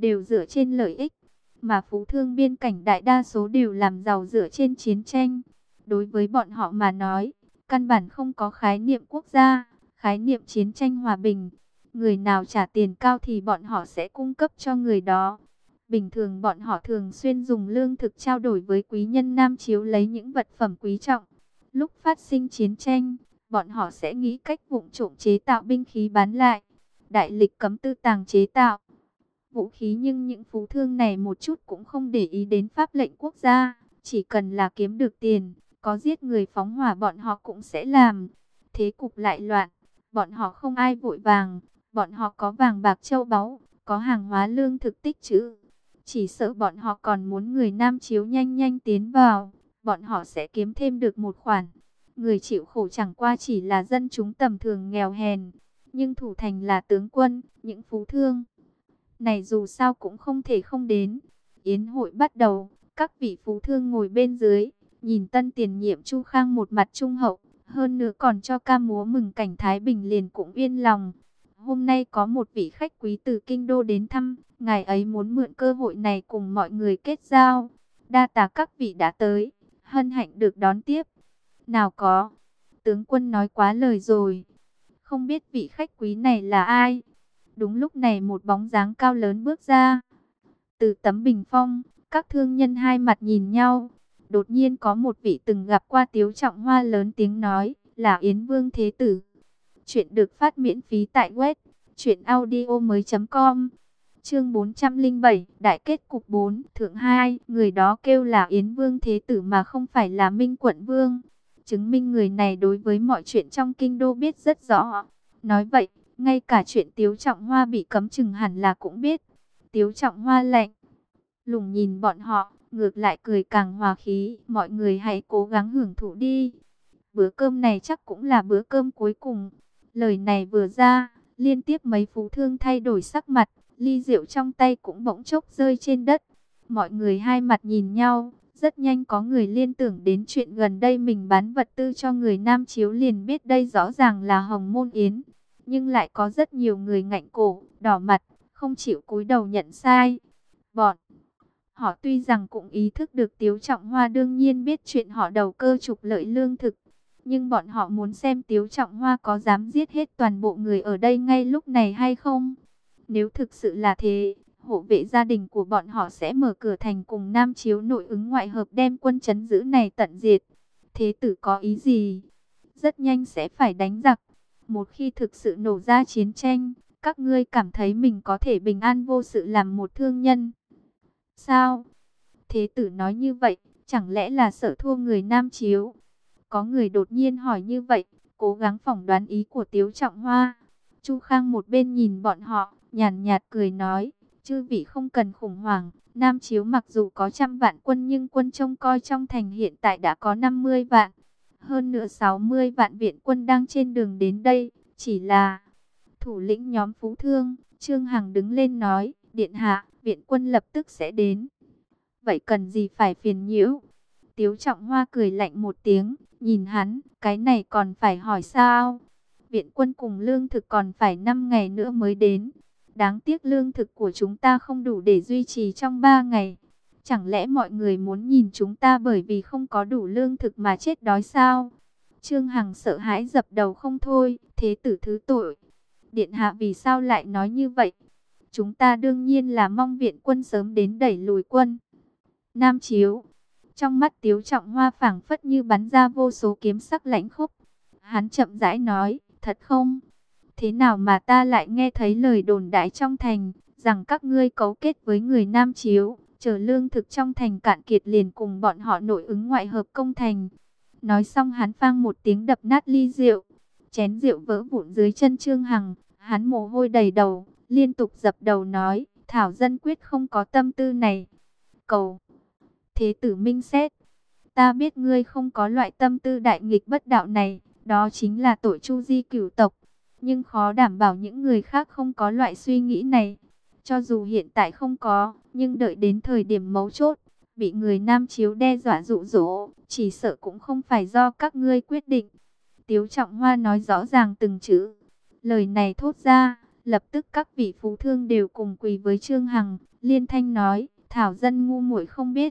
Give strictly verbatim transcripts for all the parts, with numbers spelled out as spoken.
đều dựa trên lợi ích, mà phú thương biên cảnh đại đa số đều làm giàu dựa trên chiến tranh. Đối với bọn họ mà nói, căn bản không có khái niệm quốc gia, khái niệm chiến tranh hòa bình. Người nào trả tiền cao thì bọn họ sẽ cung cấp cho người đó. Bình thường bọn họ thường xuyên dùng lương thực trao đổi với quý nhân Nam Chiếu lấy những vật phẩm quý trọng. Lúc phát sinh chiến tranh, bọn họ sẽ nghĩ cách vụng trộm chế tạo binh khí bán lại. Đại lịch cấm tư tàng chế tạo vũ khí, nhưng những phú thương này một chút cũng không để ý đến pháp lệnh quốc gia. Chỉ cần là kiếm được tiền, có giết người phóng hỏa bọn họ cũng sẽ làm. Thế cục lại loạn, bọn họ không ai vội vàng. Bọn họ có vàng bạc châu báu, có hàng hóa lương thực tích trữ. Chỉ sợ bọn họ còn muốn người Nam Chiếu nhanh nhanh tiến vào, bọn họ sẽ kiếm thêm được một khoản. Người chịu khổ chẳng qua chỉ là dân chúng tầm thường nghèo hèn, nhưng thủ thành là tướng quân, những phú thương này dù sao cũng không thể không đến. Yến hội bắt đầu, các vị phú thương ngồi bên dưới, nhìn tân tiền nhiệm Chu Khang một mặt trung hậu, hơn nữa còn cho ca múa mừng cảnh Thái Bình liền cũng yên lòng. Hôm nay có một vị khách quý từ Kinh Đô đến thăm, ngài ấy muốn mượn cơ hội này cùng mọi người kết giao. Đa tạ các vị đã tới, hân hạnh được đón tiếp. Nào có, tướng quân nói quá lời rồi. Không biết vị khách quý này là ai? Đúng lúc này một bóng dáng cao lớn bước ra. Từ tấm bình phong, các thương nhân hai mặt nhìn nhau. Đột nhiên có một vị từng gặp qua Tiếu Trọng Hoa lớn tiếng nói, là Yến Vương Thế Tử. Chuyện được phát miễn phí tại web truyện audio mới chấm com. Chương bốn trăm lẻ bảy, Đại kết cục bốn, Thượng hai, người đó kêu là Yến Vương Thế Tử mà không phải là Minh Quận Vương. Chứng minh người này đối với mọi chuyện trong kinh đô biết rất rõ. Nói vậy, ngay cả chuyện Tiếu Trọng Hoa bị cấm chừng hẳn là cũng biết. Tiếu Trọng Hoa lạnh lùng nhìn bọn họ, ngược lại cười càng hòa khí. Mọi người hãy cố gắng hưởng thụ đi. Bữa cơm này chắc cũng là bữa cơm cuối cùng. Lời này vừa ra, liên tiếp mấy phú thương thay đổi sắc mặt. Ly rượu trong tay cũng bỗng chốc rơi trên đất. Mọi người hai mặt nhìn nhau. Rất nhanh có người liên tưởng đến chuyện gần đây mình bán vật tư cho người Nam Chiếu, liền biết đây rõ ràng là Hồng Môn Yến. Nhưng lại có rất nhiều người ngạnh cổ, đỏ mặt, không chịu cúi đầu nhận sai. Bọn họ tuy rằng cũng ý thức được Tiếu Trọng Hoa đương nhiên biết chuyện họ đầu cơ trục lợi lương thực. Nhưng bọn họ muốn xem Tiếu Trọng Hoa có dám giết hết toàn bộ người ở đây ngay lúc này hay không. Nếu thực sự là thế, hộ vệ gia đình của bọn họ sẽ mở cửa thành cùng Nam Chiếu nội ứng ngoại hợp đem quân trấn giữ này tận diệt. Thế tử có ý gì? Rất nhanh sẽ phải đánh giặc. Một khi thực sự nổ ra chiến tranh, các ngươi cảm thấy mình có thể bình an vô sự làm một thương nhân sao? Thế tử nói như vậy, chẳng lẽ là sợ thua người Nam Chiếu? Có người đột nhiên hỏi như vậy, cố gắng phỏng đoán ý của Tiếu Trọng Hoa. Chu Khang một bên nhìn bọn họ, nhàn nhạt cười nói, chư vị không cần khủng hoảng. Nam Chiếu mặc dù có trăm vạn quân nhưng quân trông coi trong thành hiện tại đã có năm mươi vạn. Hơn nữa sáu mươi vạn viện quân đang trên đường đến đây. Chỉ là thủ lĩnh nhóm phú thương, Trương Hằng đứng lên nói, điện hạ, viện quân lập tức sẽ đến. Vậy cần gì phải phiền nhiễu? Tiếu Trọng Hoa cười lạnh một tiếng, nhìn hắn, cái này còn phải hỏi sao? Viện quân cùng lương thực còn phải năm ngày nữa mới đến. Đáng tiếc lương thực của chúng ta không đủ để duy trì trong ba ngày. Chẳng lẽ mọi người muốn nhìn chúng ta bởi vì không có đủ lương thực mà chết đói sao? Trương Hằng sợ hãi dập đầu không thôi, thế tử thứ tội. Điện hạ vì sao lại nói như vậy? Chúng ta đương nhiên là mong viện quân sớm đến đẩy lùi quân Nam Chiếu. Trong mắt Tiếu Trọng Hoa phảng phất như bắn ra vô số kiếm sắc lãnh khốc. Hắn chậm rãi nói, thật không? Thế nào mà ta lại nghe thấy lời đồn đại trong thành, rằng các ngươi cấu kết với người Nam Chiếu, chờ lương thực trong thành cạn kiệt liền cùng bọn họ nội ứng ngoại hợp công thành. Nói xong hắn phang một tiếng đập nát ly rượu, chén rượu vỡ vụn dưới chân Trương Hằng, hắn mồ hôi đầy đầu, liên tục dập đầu nói, thảo dân quyết không có tâm tư này. Cầu thế tử minh xét, ta biết ngươi không có loại tâm tư đại nghịch bất đạo này, đó chính là tội chu di cửu tộc. Nhưng khó đảm bảo những người khác không có loại suy nghĩ này. Cho dù hiện tại không có, nhưng đợi đến thời điểm mấu chốt, bị người Nam Chiếu đe dọa dụ dỗ, chỉ sợ cũng không phải do các ngươi quyết định. Tiếu Trọng Hoa nói rõ ràng từng chữ. Lời này thốt ra, Lập tức các vị phú thương đều cùng quỳ với Trương Hằng, liên thanh nói, thảo dân ngu muội không biết,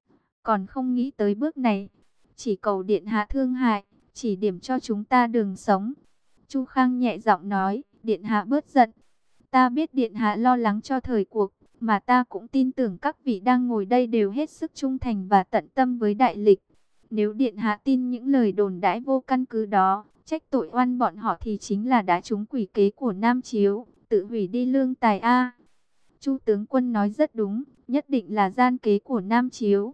còn không nghĩ tới bước này, chỉ cầu điện hạ thương hại, chỉ điểm cho chúng ta đường sống. Chu Khang nhẹ giọng nói, điện hạ bớt giận, ta biết điện hạ lo lắng cho thời cuộc, mà ta cũng tin tưởng các vị đang ngồi đây đều hết sức trung thành và tận tâm với đại lịch. Nếu điện hạ tin những lời đồn đãi vô căn cứ đó, trách tội oan bọn họ thì chính là đã trúng quỷ kế của Nam Chiếu, tự hủy đi lương tài a. Chu tướng quân nói rất đúng, nhất định là gian kế của Nam Chiếu.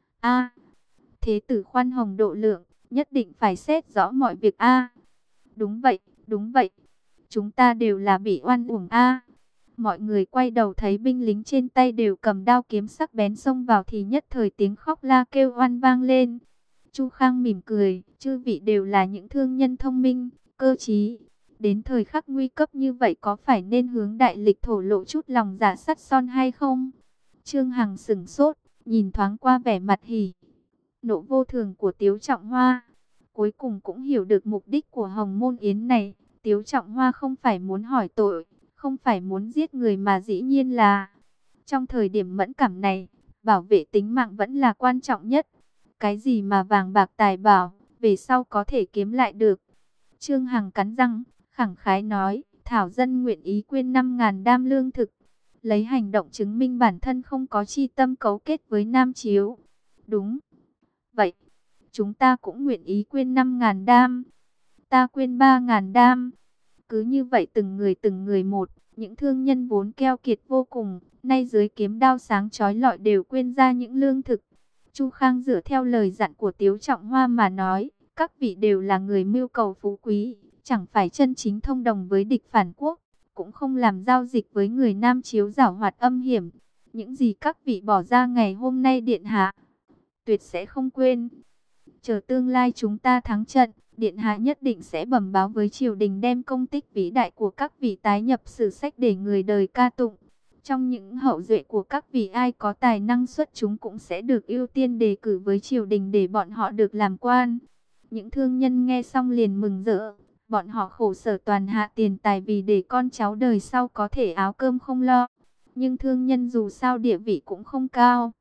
A, thế tử khoan hồng độ lượng, nhất định phải xét rõ mọi việc a. Đúng vậy, đúng vậy. Chúng ta đều là bị oan uổng a. Mọi người quay đầu thấy binh lính trên tay đều cầm đao kiếm sắc bén xông vào thì nhất thời tiếng khóc la kêu oan vang lên. Chu Khang mỉm cười, chư vị đều là những thương nhân thông minh, cơ trí. Đến thời khắc nguy cấp như vậy có phải nên hướng đại lịch thổ lộ chút lòng dạ sắt son hay không? Trương Hằng sững sốt, nhìn thoáng qua vẻ mặt hỉ nộ vô thường của Tiếu Trọng Hoa. Cuối cùng cũng hiểu được mục đích của Hồng Môn Yến này. Tiếu Trọng Hoa không phải muốn hỏi tội, không phải muốn giết người mà dĩ nhiên là trong thời điểm mẫn cảm này, bảo vệ tính mạng vẫn là quan trọng nhất. Cái gì mà vàng bạc tài bảo, về sau có thể kiếm lại được. Trương Hằng cắn răng, khẳng khái nói, thảo dân nguyện ý quyên năm ngàn đam lương thực, lấy hành động chứng minh bản thân không có chi tâm cấu kết với Nam Chiếu. Đúng vậy, chúng ta cũng nguyện ý quyên năm ngàn đam, ta quyên ba ngàn đam. Cứ như vậy từng người từng người một, những thương nhân vốn keo kiệt vô cùng, nay dưới kiếm đao sáng chói lọi đều quyên ra những lương thực. Chu Khang dựa theo lời dặn của Tiếu Trọng Hoa mà nói, các vị đều là người mưu cầu phú quý, chẳng phải chân chính thông đồng với địch phản quốc, cũng không làm giao dịch với người Nam Chiếu giảo hoạt âm hiểm. Những gì các vị bỏ ra ngày hôm nay điện hạ tuyệt sẽ không quên. Chờ tương lai chúng ta thắng trận, điện hạ nhất định sẽ bẩm báo với triều đình đem công tích vĩ đại của các vị tái nhập sử sách để người đời ca tụng. Trong những hậu duệ của các vị ai có tài năng xuất chúng cũng sẽ được ưu tiên đề cử với triều đình để bọn họ được làm quan. Những thương nhân nghe xong liền mừng rỡ. Bọn họ khổ sở toàn hạ tiền tài vì để con cháu đời sau có thể áo cơm không lo. Nhưng thương nhân dù sao địa vị cũng không cao.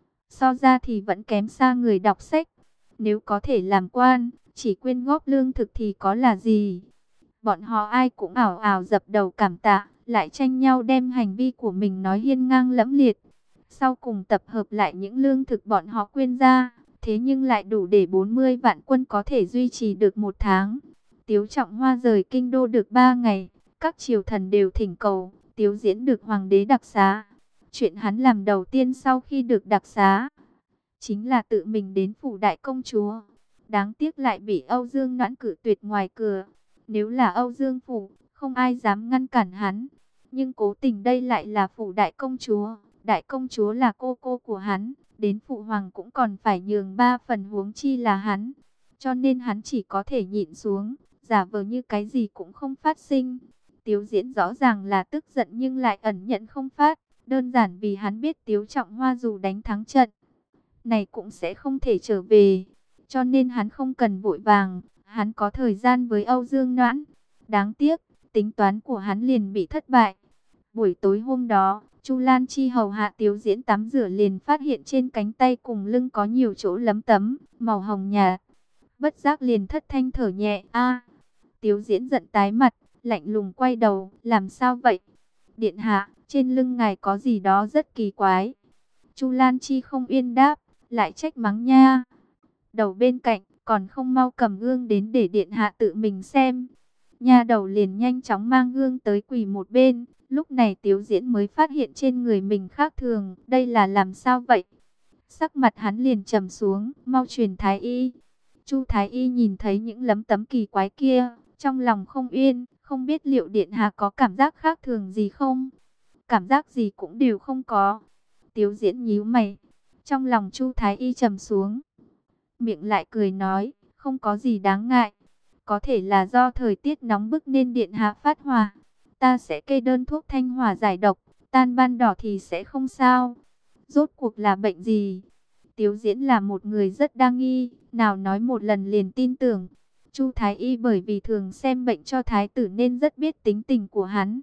So ra thì vẫn kém xa người đọc sách. Nếu có thể làm quan, chỉ quyên góp lương thực thì có là gì? Bọn họ ai cũng ảo ảo dập đầu cảm tạ, lại tranh nhau đem hành vi của mình nói hiên ngang lẫm liệt. Sau cùng tập hợp lại những lương thực bọn họ quyên ra, thế nhưng lại đủ để bốn mươi vạn quân có thể duy trì được một tháng. Tiếu Trọng Hoa rời kinh đô được ba ngày, các triều thần đều thỉnh cầu, Tiếu Diễn được hoàng đế đặc xá. Chuyện hắn làm đầu tiên sau khi được đặc xá, chính là tự mình đến phủ đại công chúa. Đáng tiếc lại bị Âu Dương Noãn cử tuyệt ngoài cửa. Nếu là Âu Dương phủ, không ai dám ngăn cản hắn. Nhưng cố tình đây lại là phủ đại công chúa. Đại công chúa là cô cô của hắn. Đến phụ hoàng cũng còn phải nhường ba phần huống chi là hắn. Cho nên hắn chỉ có thể nhịn xuống, giả vờ như cái gì cũng không phát sinh. Tiếu Diễn rõ ràng là tức giận nhưng lại ẩn nhận không phát. Đơn giản vì hắn biết Tiếu Trọng Hoa dù đánh thắng trận này cũng sẽ không thể trở về. Cho nên hắn không cần vội vàng, hắn có thời gian với Âu Dương Noãn. Đáng tiếc, tính toán của hắn liền bị thất bại. Buổi tối hôm đó, Chu Lan Chi hầu hạ Tiếu Diễn tắm rửa liền phát hiện trên cánh tay cùng lưng có nhiều chỗ lấm tấm, màu hồng nhạt. Bất giác liền thất thanh thở nhẹ. A, Tiếu Diễn giận tái mặt, lạnh lùng quay đầu, làm sao vậy? Điện hạ, trên lưng ngài có gì đó rất kỳ quái. Chu Lan Chi không yên đáp, lại trách mắng nha. Đầu bên cạnh, còn không mau cầm gương đến để điện hạ tự mình xem. Nha đầu liền nhanh chóng mang gương tới quỳ một bên. Lúc này Tiếu Diễn mới phát hiện trên người mình khác thường. Đây là làm sao vậy? Sắc mặt hắn liền trầm xuống, mau truyền thái y. Chu thái y nhìn thấy những lấm tấm kỳ quái kia, trong lòng không yên, không biết liệu điện hạ có cảm giác khác thường gì không? Cảm giác gì cũng đều không có. Tiếu Diễn nhíu mày, trong lòng Chu thái y trầm xuống, miệng lại cười nói, không có gì đáng ngại. Có thể là do thời tiết nóng bức nên điện hạ phát hỏa. Ta sẽ kê đơn thuốc thanh hỏa giải độc, tan ban đỏ thì sẽ không sao. Rốt cuộc là bệnh gì? Tiếu Diễn là một người rất đa nghi, nào nói một lần liền tin tưởng. Chu thái y bởi vì thường xem bệnh cho thái tử nên rất biết tính tình của hắn.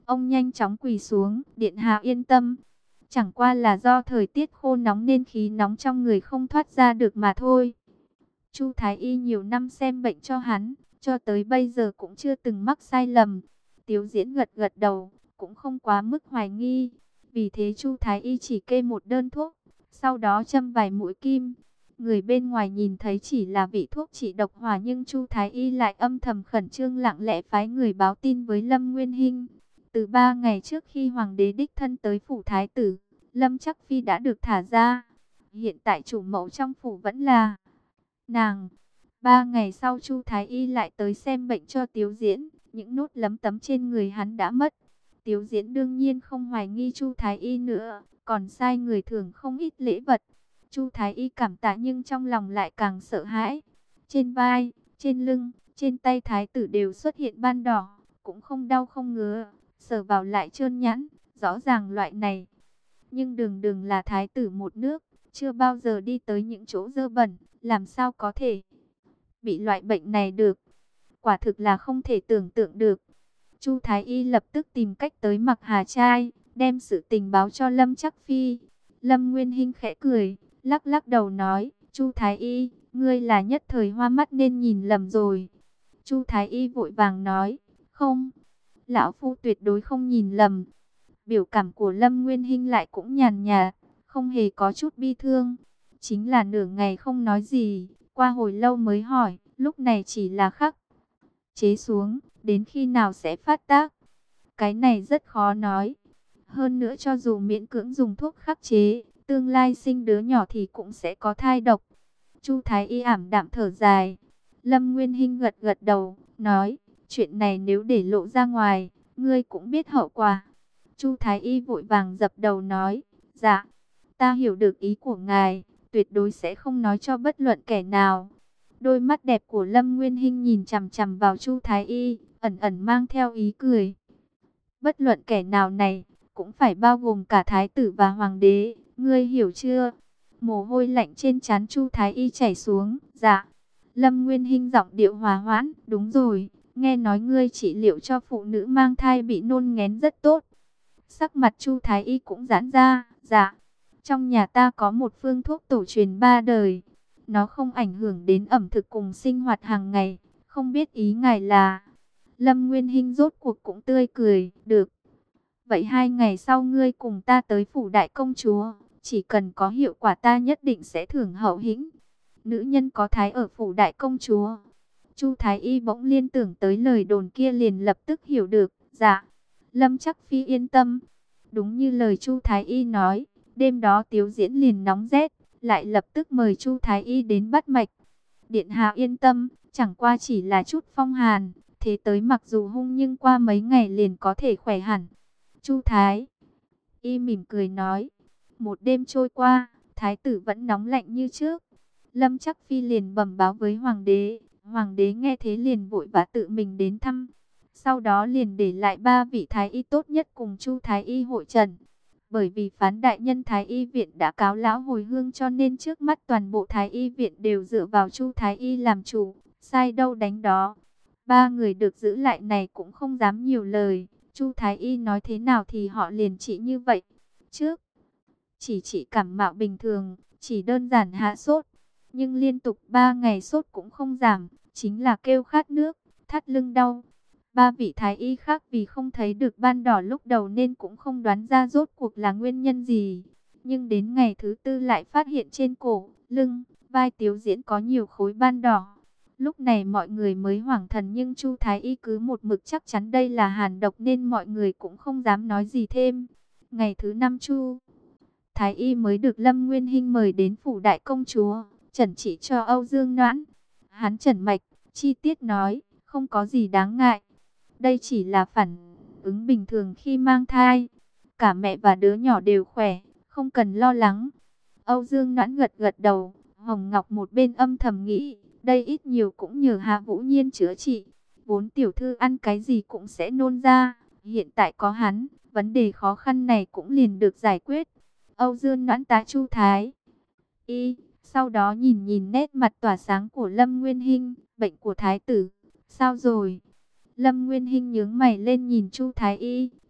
Ông nhanh chóng quỳ xuống, điện hạ yên tâm. Chẳng qua là do thời tiết khô nóng nên khí nóng trong người không thoát ra được mà thôi. Chu Thái Y nhiều năm xem bệnh cho hắn, cho tới bây giờ cũng chưa từng mắc sai lầm. Tiếu Diễn gật gật đầu, cũng không quá mức hoài nghi. Vì thế Chu Thái Y chỉ kê một đơn thuốc, sau đó châm vài mũi kim. Người bên ngoài nhìn thấy chỉ là vị thuốc trị độc hỏa, nhưng Chu Thái Y lại âm thầm khẩn trương lặng lẽ phái người báo tin với Lâm Nguyên Hinh. Từ ba ngày trước khi Hoàng đế đích thân tới phủ Thái tử, Lâm Chắc Phi đã được thả ra. Hiện tại chủ mẫu trong phủ vẫn là nàng. Ba ngày sau Chu Thái Y lại tới xem bệnh cho Tiếu Diễn. Những nốt lấm tấm trên người hắn đã mất. Tiếu Diễn đương nhiên không hoài nghi Chu Thái Y nữa, còn sai người thưởng không ít lễ vật. Chu Thái Y cảm tạ nhưng trong lòng lại càng sợ hãi. Trên vai, trên lưng, trên tay Thái tử đều xuất hiện ban đỏ, cũng không đau không ngứa, sờ vào lại trơn nhẵn, rõ ràng loại này. Nhưng đường đường là Thái tử một nước, chưa bao giờ đi tới những chỗ dơ bẩn, làm sao có thể bị loại bệnh này được. Quả thực là không thể tưởng tượng được. Chu Thái Y lập tức tìm cách tới Mặc Hà Trai, đem sự tình báo cho Lâm Chắc Phi. Lâm Nguyên Hinh khẽ cười, lắc lắc đầu nói, Chu Thái Y, ngươi là nhất thời hoa mắt nên nhìn lầm rồi. Chu Thái Y vội vàng nói, không, lão phu tuyệt đối không nhìn lầm. Biểu cảm của Lâm Nguyên Hinh lại cũng nhàn nhạt, không hề có chút bi thương. Chính là nửa ngày không nói gì, qua hồi lâu mới hỏi, lúc này chỉ là khắc chế xuống, đến khi nào sẽ phát tác? Cái này rất khó nói. Hơn nữa cho dù miễn cưỡng dùng thuốc khắc chế, tương lai sinh đứa nhỏ thì cũng sẽ có thai độc. Chu Thái Y ảm đạm thở dài. Lâm Nguyên Hinh gật gật đầu, nói, chuyện này nếu để lộ ra ngoài, ngươi cũng biết hậu quả. Chu Thái Y vội vàng dập đầu nói, dạ, ta hiểu được ý của ngài, tuyệt đối sẽ không nói cho bất luận kẻ nào. Đôi mắt đẹp của Lâm Nguyên Hinh nhìn chằm chằm vào Chu Thái Y, ẩn ẩn mang theo ý cười. Bất luận kẻ nào này, cũng phải bao gồm cả Thái tử và Hoàng đế, ngươi hiểu chưa? Mồ hôi lạnh trên trán Chu Thái Y chảy xuống, dạ. Lâm Nguyên Hinh giọng điệu hòa hoãn, đúng rồi, nghe nói ngươi trị liệu cho phụ nữ mang thai bị nôn nghén rất tốt. Sắc mặt Chu Thái Y cũng giãn ra, dạ. Trong nhà ta có một phương thuốc tổ truyền ba đời. Nó không ảnh hưởng đến ẩm thực cùng sinh hoạt hàng ngày. Không biết ý ngài là... Lâm Nguyên Hinh rốt cuộc cũng tươi cười, được. Vậy hai ngày sau ngươi cùng ta tới phủ đại công chúa. Chỉ cần có hiệu quả ta nhất định sẽ thưởng hậu hĩnh. Nữ nhân có thái ở phủ đại công chúa. Chu Thái Y bỗng liên tưởng tới lời đồn kia liền lập tức hiểu được. Dạ, Lâm Chắc Phi yên tâm. Đúng như lời Chu Thái Y nói, đêm đó Tiếu Diễn liền nóng rét, lại lập tức mời Chu Thái Y đến bắt mạch. Điện hạ yên tâm, chẳng qua chỉ là chút phong hàn, thế tới mặc dù hung nhưng qua mấy ngày liền có thể khỏe hẳn. Chu Thái Y mỉm cười nói, một đêm trôi qua, Thái tử vẫn nóng lạnh như trước. Lâm Chắc Phi liền bẩm báo với Hoàng đế, Hoàng đế nghe thế liền vội vã tự mình đến thăm. Sau đó liền để lại ba vị Thái Y tốt nhất cùng Chu Thái Y hội trần. Bởi vì phán đại nhân Thái Y viện đã cáo lão hồi hương cho nên trước mắt toàn bộ Thái Y viện đều dựa vào Chu Thái Y làm chủ, sai đâu đánh đó. Ba người được giữ lại này cũng không dám nhiều lời, Chu Thái Y nói thế nào thì họ liền trị như vậy. Trước, chỉ trị cảm mạo bình thường, chỉ đơn giản hạ sốt, nhưng liên tục ba ngày sốt cũng không giảm, chính là kêu khát nước, thắt lưng đau. Ba vị Thái Y khác vì không thấy được ban đỏ lúc đầu nên cũng không đoán ra rốt cuộc là nguyên nhân gì. Nhưng đến ngày thứ tư lại phát hiện trên cổ, lưng, vai Tiếu Diễn có nhiều khối ban đỏ. Lúc này mọi người mới hoảng thần nhưng Chu Thái Y cứ một mực chắc chắn đây là hàn độc nên mọi người cũng không dám nói gì thêm. Ngày thứ năm Chu Thái Y mới được Lâm Nguyên Hinh mời đến phủ đại công chúa, chẩn trị cho Âu Dương Noãn. Hắn chẩn mạch, chi tiết nói, không có gì đáng ngại. Đây chỉ là phản ứng bình thường khi mang thai. Cả mẹ và đứa nhỏ đều khỏe, không cần lo lắng. Âu Dương Noãn gật gật đầu, Hồng Ngọc một bên âm thầm nghĩ, đây ít nhiều cũng nhờ Hạ Vũ Nhiên chữa trị. Vốn tiểu thư ăn cái gì cũng sẽ nôn ra, hiện tại có hắn, vấn đề khó khăn này cũng liền được giải quyết. Âu Dương Noãn tá Chu Thái Y, sau đó nhìn nhìn nét mặt tỏa sáng của Lâm Nguyên Hinh, bệnh của Thái tử, sao rồi? Lâm Nguyên Hinh nhướng mày lên nhìn Chu Thái Y,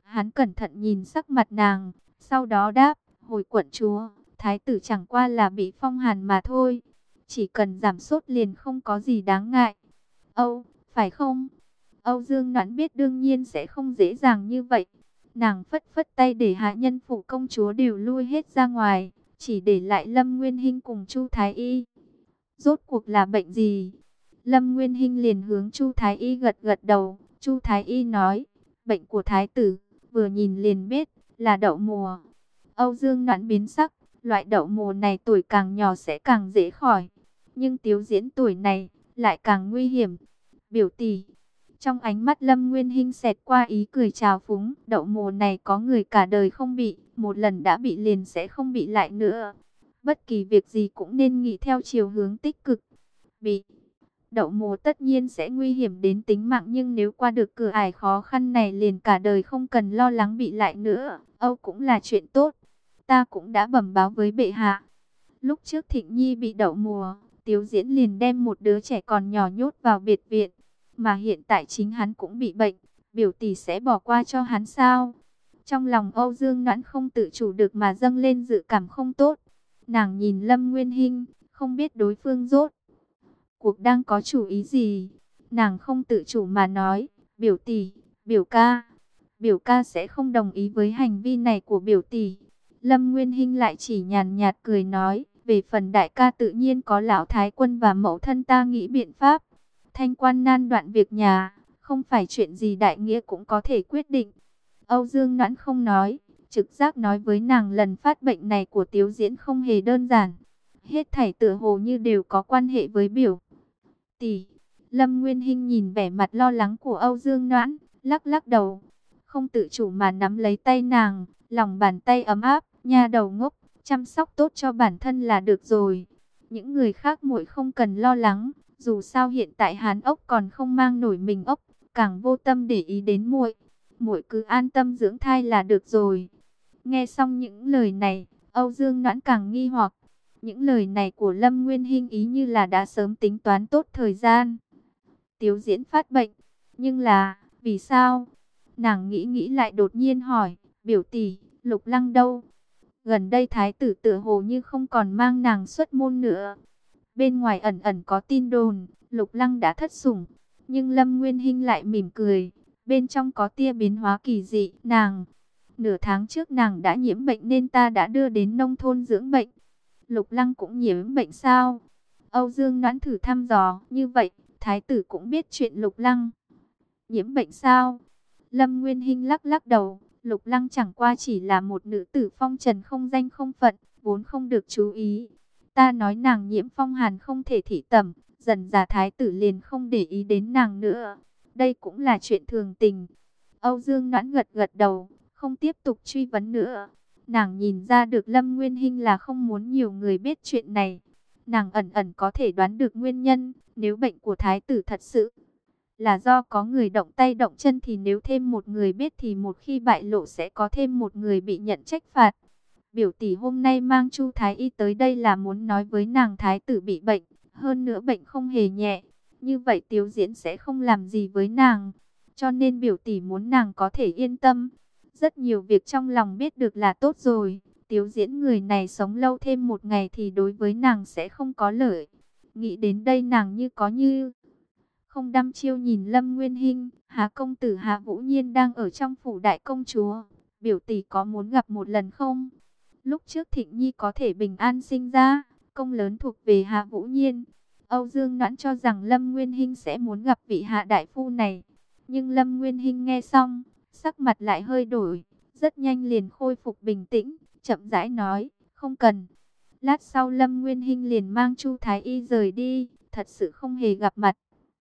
Hắn cẩn thận nhìn sắc mặt nàng, sau đó đáp, hồi quận chúa, thái tử chẳng qua là bị phong hàn mà thôi. Chỉ cần giảm sốt liền không có gì đáng ngại. Âu, phải không? Âu Dương Noãn biết đương nhiên sẽ không dễ dàng như vậy. Nàng phất phất tay để hạ nhân phủ công chúa đều lui hết ra ngoài, chỉ để lại Lâm Nguyên Hinh cùng Chu Thái Y. Rốt cuộc là bệnh gì? Lâm Nguyên Hinh liền hướng Chu Thái Y gật gật đầu. Chu Thái Y nói, bệnh của thái tử, vừa nhìn liền biết, là đậu mùa. Âu Dương Noãn biến sắc, loại đậu mùa này tuổi càng nhỏ sẽ càng dễ khỏi. Nhưng Tiếu Diễn tuổi này, lại càng nguy hiểm. Biểu tỷ. Trong ánh mắt Lâm Nguyên Hinh xẹt qua ý cười trào phúng, đậu mùa này có người cả đời không bị, một lần đã bị liền sẽ không bị lại nữa. Bất kỳ việc gì cũng nên nghĩ theo chiều hướng tích cực. Bị đậu mùa tất nhiên sẽ nguy hiểm đến tính mạng, nhưng nếu qua được cửa ải khó khăn này liền cả đời không cần lo lắng bị lại nữa. Âu cũng là chuyện tốt. Ta cũng đã bẩm báo với bệ hạ. Lúc trước Thịnh Nhi bị đậu mùa, Tiếu Diễn liền đem một đứa trẻ còn nhỏ nhốt vào biệt viện. Mà hiện tại chính hắn cũng bị bệnh, biểu tỷ sẽ bỏ qua cho hắn sao? Trong lòng Âu Dương Noãn không tự chủ được mà dâng lên dự cảm không tốt. Nàng nhìn Lâm Nguyên Hinh, không biết đối phương rốt cuộc đang có chủ ý gì. Nàng không tự chủ mà nói, biểu tỷ, biểu ca, biểu ca sẽ không đồng ý với hành vi này của biểu tỷ. Lâm Nguyên Hinh lại chỉ nhàn nhạt cười nói, về phần đại ca tự nhiên có lão thái quân và mẫu thân ta nghĩ biện pháp. Thanh quan nan đoạn việc nhà, không phải chuyện gì đại nghĩa cũng có thể quyết định. Âu Dương Noãn không nói, trực giác nói với nàng lần phát bệnh này của Tiếu Diễn không hề đơn giản. Hết thảy tựa hồ như đều có quan hệ với biểu tỷ. Lâm Nguyên Hinh nhìn vẻ mặt lo lắng của Âu Dương Noãn, lắc lắc đầu, không tự chủ mà nắm lấy tay nàng, lòng bàn tay ấm áp, nha đầu ngốc, chăm sóc tốt cho bản thân là được rồi. Những người khác muội không cần lo lắng, dù sao hiện tại Hán ốc còn không mang nổi mình ốc, càng vô tâm để ý đến muội. Muội cứ an tâm dưỡng thai là được rồi. Nghe xong những lời này, Âu Dương Noãn càng nghi hoặc. Những lời này của Lâm Nguyên Hinh ý như là đã sớm tính toán tốt thời gian. Tiếu Diễn phát bệnh, nhưng là, vì sao? Nàng nghĩ nghĩ lại đột nhiên hỏi, biểu tỷ, Lục Lăng đâu? Gần đây thái tử tựa hồ như không còn mang nàng xuất môn nữa. Bên ngoài ẩn ẩn có tin đồn, Lục Lăng đã thất sủng. Nhưng Lâm Nguyên Hinh lại mỉm cười, bên trong có tia biến hóa kỳ dị. Nàng, nửa tháng trước nàng đã nhiễm bệnh nên ta đã đưa đến nông thôn dưỡng bệnh. Lục Lăng cũng nhiễm bệnh sao? Âu Dương Noãn thử thăm dò, như vậy, thái tử cũng biết chuyện Lục Lăng nhiễm bệnh sao? Lâm Nguyên Hinh lắc lắc đầu, Lục Lăng chẳng qua chỉ là một nữ tử phong trần không danh không phận, vốn không được chú ý. Ta nói nàng nhiễm phong hàn không thể thị tẩm, dần dà thái tử liền không để ý đến nàng nữa. Đây cũng là chuyện thường tình. Âu Dương Noãn gật gật đầu, không tiếp tục truy vấn nữa. Nàng nhìn ra được Lâm Nguyên Hinh là không muốn nhiều người biết chuyện này. Nàng ẩn ẩn có thể đoán được nguyên nhân, nếu bệnh của thái tử thật sự là do có người động tay động chân thì nếu thêm một người biết thì một khi bại lộ sẽ có thêm một người bị nhận trách phạt. Biểu tỷ hôm nay mang Chu Thái Y tới đây là muốn nói với nàng thái tử bị bệnh, hơn nữa bệnh không hề nhẹ. Như vậy Tiếu Diễn sẽ không làm gì với nàng, cho nên biểu tỷ muốn nàng có thể yên tâm. Rất nhiều việc trong lòng biết được là tốt rồi. Tiếu Diễn người này sống lâu thêm một ngày thì đối với nàng sẽ không có lợi. Nghĩ đến đây nàng như có như không đăm chiêu nhìn Lâm Nguyên Hinh. Hạ công tử Hạ Vũ Nhiên đang ở trong phủ đại công chúa, biểu tỷ có muốn gặp một lần không? Lúc trước Thịnh Nhi có thể bình an sinh ra, công lớn thuộc về Hạ Vũ Nhiên. Âu Dương Noãn cho rằng Lâm Nguyên Hinh sẽ muốn gặp vị Hạ đại phu này, nhưng Lâm Nguyên Hinh nghe xong, sắc mặt lại hơi đổi, rất nhanh liền khôi phục bình tĩnh, chậm rãi nói, không cần. Lát sau Lâm Nguyên Hinh liền mang Chu Thái Y rời đi, thật sự không hề gặp mặt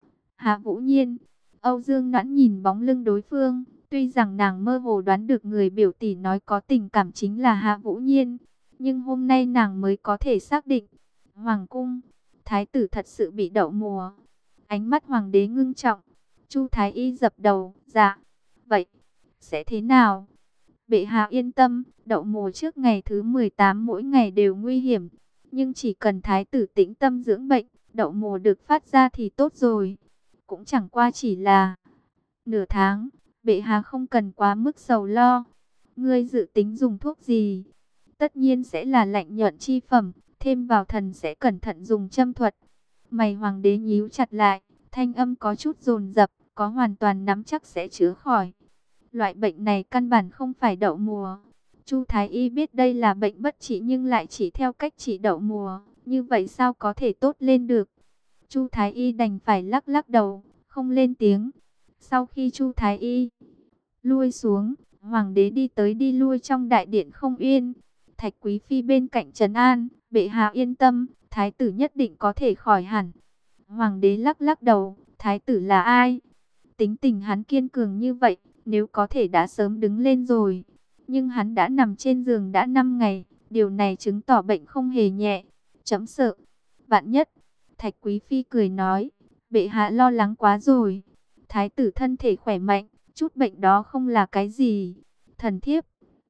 Hạ Vũ Nhiên. Âu Dương Noãn nhìn bóng lưng đối phương, tuy rằng nàng mơ hồ đoán được người biểu tỷ nói có tình cảm chính là Hạ Vũ Nhiên, nhưng hôm nay nàng mới có thể xác định. Hoàng cung, thái tử thật sự bị đậu mùa. Ánh mắt hoàng đế ngưng trọng. Chu Thái Y dập đầu, dạ, vậy sẽ thế nào? Bệ hạ yên tâm, đậu mùa trước ngày thứ mười tám mỗi ngày đều nguy hiểm, nhưng chỉ cần thái tử tĩnh tâm dưỡng bệnh, đậu mùa được phát ra thì tốt rồi. Cũng chẳng qua chỉ là nửa tháng, Bệ hạ không cần quá mức sầu lo. Ngươi dự tính dùng thuốc gì? Tất nhiên sẽ là lạnh nhuận chi phẩm, thêm vào thần sẽ cẩn thận dùng châm thuật. Mày hoàng đế nhíu chặt lại, thanh âm có chút dồn dập, có hoàn toàn nắm chắc sẽ chữa khỏi. Loại bệnh này căn bản không phải đậu mùa. Chu Thái Y biết đây là bệnh bất trị nhưng lại chỉ theo cách trị đậu mùa, như vậy sao có thể tốt lên được? Chu Thái Y đành phải lắc lắc đầu, không lên tiếng. Sau khi Chu Thái Y lui xuống, hoàng đế đi tới đi lui trong đại điện không yên. Thạch Quý Phi bên cạnh trấn an, bệ hạ yên tâm, thái tử nhất định có thể khỏi hẳn. Hoàng đế lắc lắc đầu, thái tử là ai? Tính tình hắn kiên cường như vậy, nếu có thể đã sớm đứng lên rồi. Nhưng hắn đã nằm trên giường đã năm ngày, điều này chứng tỏ bệnh không hề nhẹ. Chấm sợ, vạn nhất. Thạch Quý Phi cười nói, bệ hạ lo lắng quá rồi. Thái tử thân thể khỏe mạnh, chút bệnh đó không là cái gì. Thần thiếp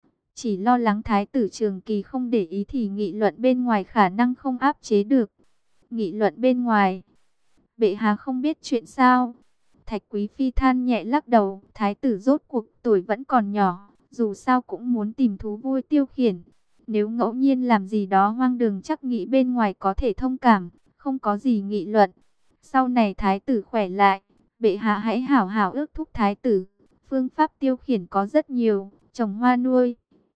chỉ lo lắng thái tử trường kỳ không để ý thì nghị luận bên ngoài khả năng không áp chế được. Nghị luận bên ngoài, bệ hạ không biết chuyện sao? Thạch Quý Phi than nhẹ lắc đầu, thái tử rốt cuộc tuổi vẫn còn nhỏ, dù sao cũng muốn tìm thú vui tiêu khiển. Nếu ngẫu nhiên làm gì đó hoang đường chắc nghĩ bên ngoài có thể thông cảm, không có gì nghị luận. Sau này thái tử khỏe lại, bệ hạ hãy hảo hảo ước thúc thái tử. Phương pháp tiêu khiển có rất nhiều, trồng hoa nuôi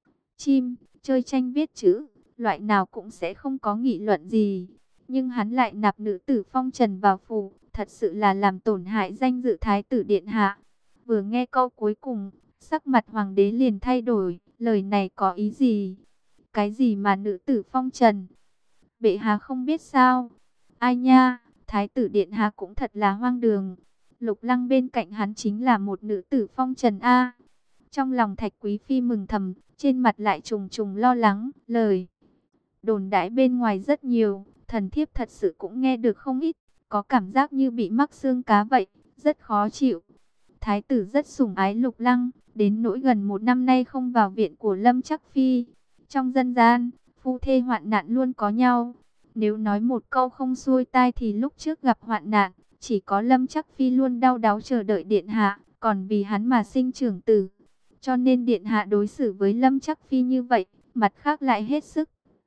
chim, chơi tranh viết chữ, loại nào cũng sẽ không có nghị luận gì. Nhưng hắn lại nạp nữ tử phong trần vào phủ, thật sự là làm tổn hại danh dự thái tử điện hạ. Vừa nghe câu cuối cùng, sắc mặt hoàng đế liền thay đổi, lời này có ý gì? Cái gì mà nữ tử phong trần? Bệ hạ không biết sao? Ai nha, thái tử điện hạ cũng thật là hoang đường. Lục Lăng bên cạnh hắn chính là một nữ tử phong trần a. Trong lòng Thạch Quý Phi mừng thầm, trên mặt lại trùng trùng lo lắng, lời đồn đãi bên ngoài rất nhiều, thần thiếp thật sự cũng nghe được không ít, có cảm giác như bị mắc xương cá vậy, rất khó chịu. Thái tử rất sủng ái Lục Lăng, đến nỗi gần một năm nay không vào viện của Lâm Chắc Phi. Trong dân gian, phu thê hoạn nạn luôn có nhau. Nếu nói một câu không xuôi tai thì lúc trước gặp hoạn nạn, chỉ có Lâm Chắc Phi luôn đau đáu chờ đợi điện hạ, còn vì hắn mà sinh trưởng tử. Cho nên điện hạ đối xử với Lâm Chắc Phi như vậy, mặt khác lại hết sức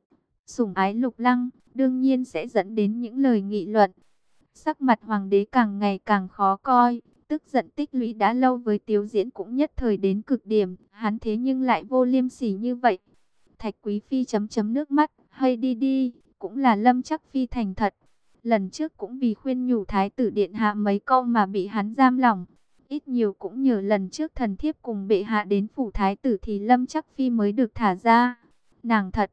sủng ái Lục Lăng, đương nhiên sẽ dẫn đến những lời nghị luận. Sắc mặt hoàng đế càng ngày càng khó coi, tức giận tích lũy đã lâu với Tiếu Diễn cũng nhất thời đến cực điểm, hắn thế nhưng lại vô liêm sỉ như vậy. Thạch Quý Phi chấm chấm nước mắt, hay đi đi, cũng là Lâm Chắc Phi thành thật. Lần trước cũng vì khuyên nhủ thái tử điện hạ mấy câu mà bị hắn giam lỏng. Ít nhiều cũng nhờ lần trước thần thiếp cùng bệ hạ đến phủ thái tử thì Lâm Chắc Phi mới được thả ra. Nàng thật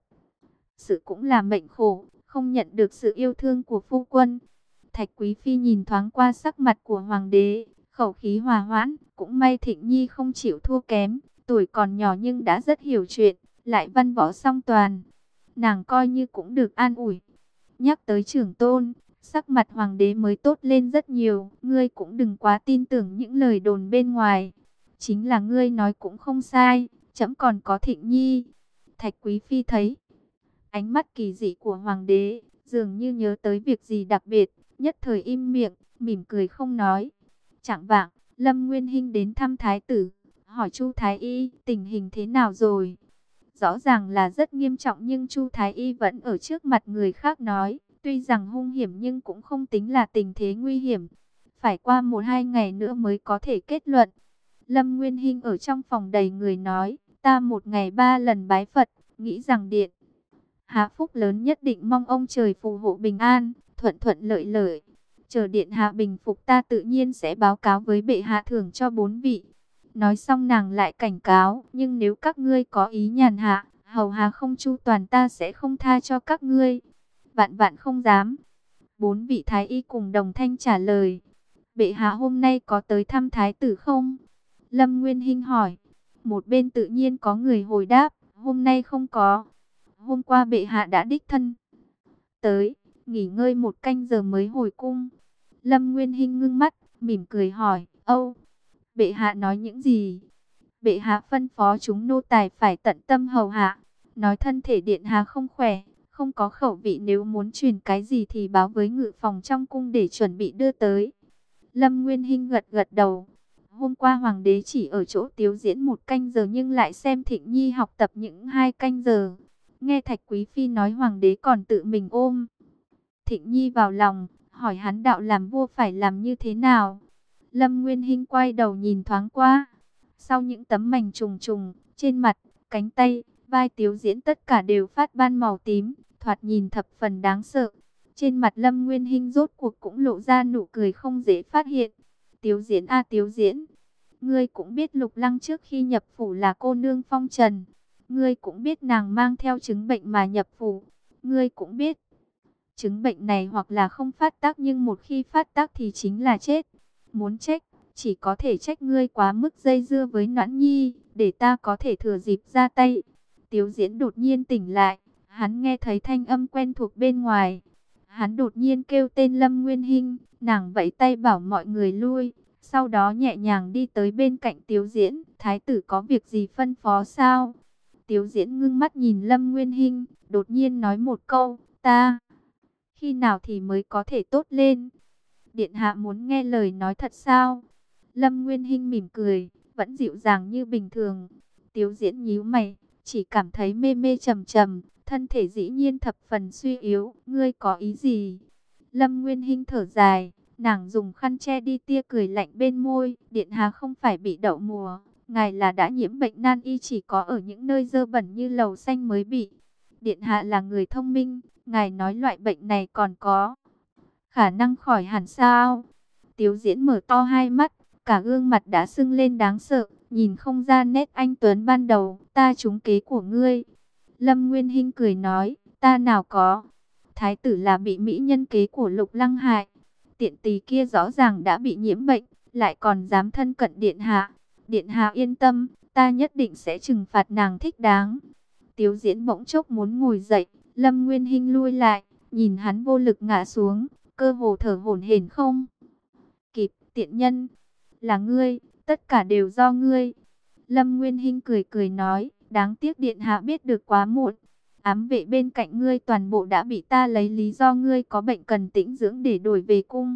sự cũng là mệnh khổ, không nhận được sự yêu thương của phu quân. Thạch Quý Phi nhìn thoáng qua sắc mặt của hoàng đế, khẩu khí hòa hoãn, cũng may Thịnh Nhi không chịu thua kém, tuổi còn nhỏ nhưng đã rất hiểu chuyện, lại văn võ song toàn. Nàng coi như cũng được an ủi. Nhắc tới trưởng tôn, sắc mặt hoàng đế mới tốt lên rất nhiều, ngươi cũng đừng quá tin tưởng những lời đồn bên ngoài. Chính là ngươi nói cũng không sai, trẫm còn có Thịnh Nhi. Thạch Quý Phi thấy ánh mắt kỳ dị của hoàng đế, dường như nhớ tới việc gì đặc biệt, nhất thời im miệng, mỉm cười không nói. Chạng vạng, Lâm Nguyên Hinh đến thăm thái tử, hỏi Chu Thái Y tình hình thế nào rồi. Rõ ràng là rất nghiêm trọng nhưng Chu Thái Y vẫn ở trước mặt người khác nói, tuy rằng hung hiểm nhưng cũng không tính là tình thế nguy hiểm. Phải qua một hai ngày nữa mới có thể kết luận. Lâm Nguyên Hinh ở trong phòng đầy người nói, ta một ngày ba lần bái Phật, nghĩ rằng điện hạ phúc lớn nhất định mong ông trời phù hộ bình an, thuận thuận lợi lợi. Chờ điện hạ bình phục ta tự nhiên sẽ báo cáo với bệ hạ thưởng cho bốn vị. Nói xong nàng lại cảnh cáo, nhưng nếu các ngươi có ý nhàn hạ, hầu hạ không chu toàn ta sẽ không tha cho các ngươi. Vạn vạn không dám. Bốn vị thái y cùng đồng thanh trả lời. Bệ hạ hôm nay có tới thăm thái tử không? Lâm Nguyên Hinh hỏi. Một bên tự nhiên có người hồi đáp, hôm nay không có. Hôm qua bệ hạ đã đích thân tới, nghỉ ngơi một canh giờ mới hồi cung. Lâm Nguyên Hinh ngưng mắt, mỉm cười hỏi, Âu, bệ hạ nói những gì? Bệ hạ phân phó chúng nô tài phải tận tâm hầu hạ, nói thân thể điện hạ không khỏe, không có khẩu vị, nếu muốn truyền cái gì thì báo với ngự phòng trong cung để chuẩn bị đưa tới. Lâm Nguyên Hinh gật gật đầu, Hôm qua hoàng đế chỉ ở chỗ Tiếu Diễn một canh giờ nhưng lại xem Thịnh Nhi học tập những hai canh giờ. Nghe Thạch Quý Phi nói hoàng đế còn tự mình ôm Thịnh Nhi vào lòng, hỏi hắn đạo làm vua phải làm như thế nào. Lâm Nguyên Hinh quay đầu nhìn thoáng qua. Sau những tấm mảnh trùng trùng, trên mặt, cánh tay, vai Tiếu Diễn tất cả đều phát ban màu tím, thoạt nhìn thập phần đáng sợ. Trên mặt Lâm Nguyên Hinh rốt cuộc cũng lộ ra nụ cười không dễ phát hiện. Tiếu Diễn a Tiếu Diễn, ngươi cũng biết Lục Lăng trước khi nhập phủ là cô nương phong trần. Ngươi cũng biết nàng mang theo chứng bệnh mà nhập phủ. Ngươi cũng biết, chứng bệnh này hoặc là không phát tác nhưng một khi phát tác thì chính là chết. Muốn trách, chỉ có thể trách ngươi quá mức dây dưa với Noãn Nhi, để ta có thể thừa dịp ra tay. Tiếu Diễn đột nhiên tỉnh lại, hắn nghe thấy thanh âm quen thuộc bên ngoài. Hắn đột nhiên kêu tên Lâm Nguyên Hinh, nàng vẫy tay bảo mọi người lui. Sau đó nhẹ nhàng đi tới bên cạnh Tiếu Diễn, thái tử có việc gì phân phó sao? Tiếu Diễn ngưng mắt nhìn Lâm Nguyên Hinh, đột nhiên nói một câu, ta, khi nào thì mới có thể tốt lên? Điện hạ muốn nghe lời nói thật sao? Lâm Nguyên Hinh mỉm cười, vẫn dịu dàng như bình thường. Tiếu Diễn nhíu mày, chỉ cảm thấy mê mê trầm trầm, thân thể dĩ nhiên thập phần suy yếu. Ngươi có ý gì? Lâm Nguyên Hinh thở dài, nàng dùng khăn che đi tia cười lạnh bên môi. Điện hạ không phải bị đậu mùa, ngài là đã nhiễm bệnh nan y, chỉ có ở những nơi dơ bẩn như lầu xanh mới bị. Điện hạ là người thông minh, ngài nói loại bệnh này còn có khả năng khỏi hẳn sao? Tiếu Diễn mở to hai mắt, cả gương mặt đã sưng lên đáng sợ, nhìn không ra nét anh tuấn ban đầu. Ta trúng kế của ngươi. Lâm Nguyên Hinh cười nói, ta nào có. Thái tử là bị mỹ nhân kế của Lục Lăng hại. Tiện tỳ kia rõ ràng đã bị nhiễm bệnh, lại còn dám thân cận điện hạ. Điện hạ yên tâm, ta nhất định sẽ trừng phạt nàng thích đáng. Tiếu Diễn bỗng chốc muốn ngồi dậy, Lâm Nguyên Hinh lui lại, nhìn hắn vô lực ngã xuống, cơ hồ thở hổn hển không kịp. Tiện nhân, là ngươi, tất cả đều do ngươi. Lâm Nguyên Hinh cười cười nói, đáng tiếc điện hạ biết được quá muộn. Ám vệ bên cạnh ngươi toàn bộ đã bị ta lấy lý do ngươi có bệnh cần tĩnh dưỡng để đổi về cung.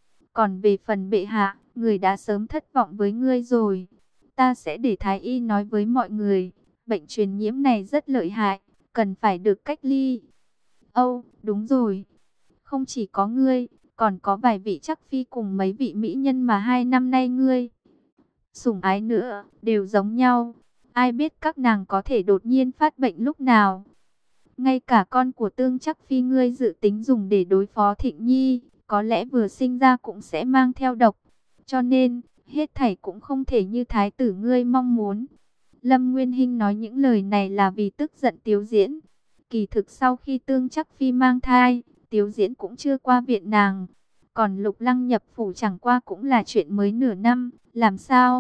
Còn về phần bệ hạ, người đã sớm thất vọng với ngươi rồi. Ta sẽ để thái y nói với mọi người, bệnh truyền nhiễm này rất lợi hại, cần phải được cách ly. Âu, đúng rồi, không chỉ có ngươi, còn có vài vị chắc phi cùng mấy vị mỹ nhân mà hai năm nay ngươi sủng ái nữa, đều giống nhau. Ai biết các nàng có thể đột nhiên phát bệnh lúc nào. Ngay cả con của Tương Chắc phi ngươi dự tính dùng để đối phó Thịnh Nhi, có lẽ vừa sinh ra cũng sẽ mang theo độc. Cho nên, hết thảy cũng không thể như thái tử ngươi mong muốn. Lâm Nguyên Hinh nói những lời này là vì tức giận Tiếu Diễn. Kỳ thực sau khi Tương Chắc phi mang thai, Tiếu Diễn cũng chưa qua viện nàng. Còn Lục Lăng nhập phủ chẳng qua cũng là chuyện mới nửa năm, làm sao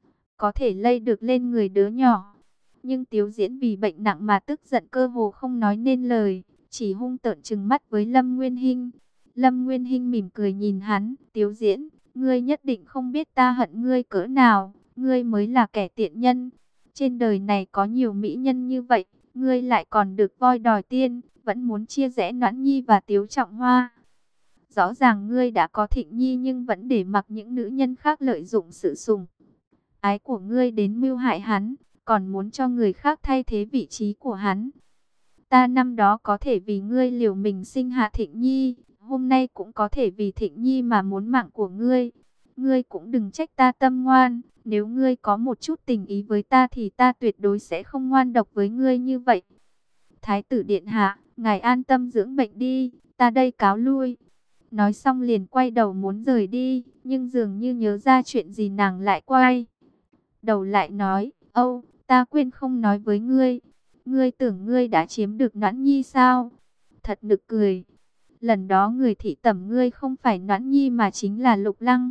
có thể lây được lên người đứa nhỏ. Nhưng Tiếu Diễn vì bệnh nặng mà tức giận cơ hồ không nói nên lời, chỉ hung tợn trừng mắt với Lâm Nguyên Hinh. Lâm Nguyên Hinh mỉm cười nhìn hắn, Tiếu Diễn, ngươi nhất định không biết ta hận ngươi cỡ nào, ngươi mới là kẻ tiện nhân. Trên đời này có nhiều mỹ nhân như vậy, ngươi lại còn được voi đòi tiên, vẫn muốn chia rẽ Noãn Nhi và Tiếu Trọng Hoa. Rõ ràng ngươi đã có Thịnh Nhi nhưng vẫn để mặc những nữ nhân khác lợi dụng sự sủng ái của ngươi đến mưu hại hắn, còn muốn cho người khác thay thế vị trí của hắn. Ta năm đó có thể vì ngươi liều mình sinh hạ Thịnh Nhi, hôm nay cũng có thể vì Thịnh Nhi mà muốn mạng của ngươi. Ngươi cũng đừng trách ta tâm ngoan, nếu ngươi có một chút tình ý với ta thì ta tuyệt đối sẽ không ngoan độc với ngươi như vậy. Thái tử điện hạ, ngài an tâm dưỡng bệnh đi, ta đây cáo lui. Nói xong liền quay đầu muốn rời đi, nhưng dường như nhớ ra chuyện gì nàng lại quay đầu lại nói, Âu, ta quên không nói với ngươi. Ngươi tưởng ngươi đã chiếm được Noãn Nhi sao? Thật nực cười. Lần đó người thị tẩm ngươi không phải Noãn Nhi mà chính là Lục Lăng.